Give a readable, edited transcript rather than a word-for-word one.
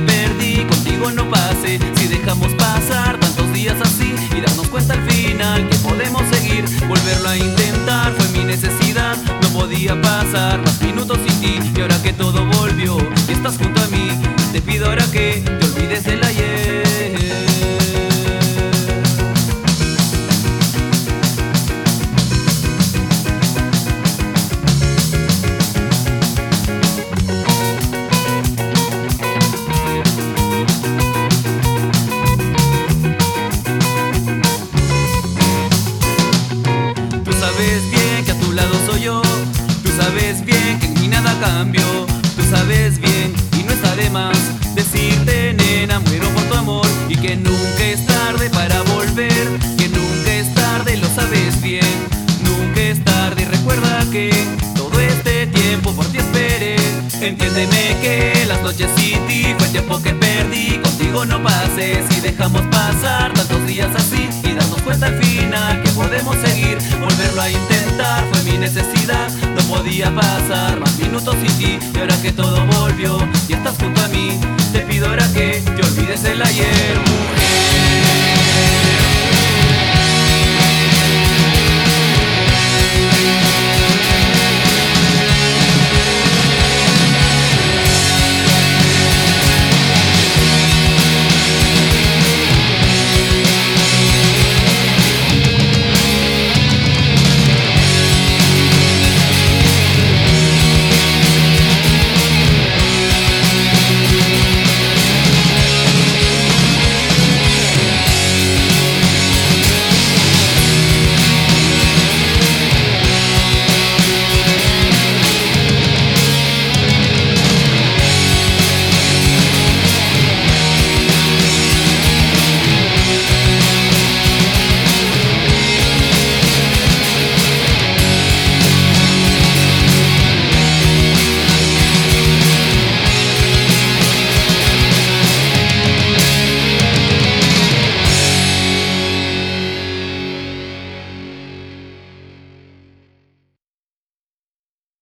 perdí contigo no pase. Si dejamos pasar tantos días así y darnos cuenta al final que podemos seguir, volverlo a intentar fue mi necesidad. No podía pasar más minutos sin ti, y ahora que todo volvió y estás junto a mí, te pido ahora que te olvides del ayer. Sabes bien que a tu lado soy yo, tú sabes bien que en mí nada cambió, tú sabes bien y no está de más decirte, nena, muero por tu amor, y que nunca es tarde para volver, que nunca es tarde, lo sabes bien, nunca es tarde, y recuerda que todo este tiempo por ti esperé. Entiéndeme que las noches sin ti fue el tiempo que perdí, contigo no pases si dejamos pasar tantos días así y darnos cuenta al final que podemos seguir, volverlo a intentar fue mi necesidad. No podía pasar más minutos sin ti, y ahora que todo volvió y estás junto a mí, te pido ahora que te olvides del ayer.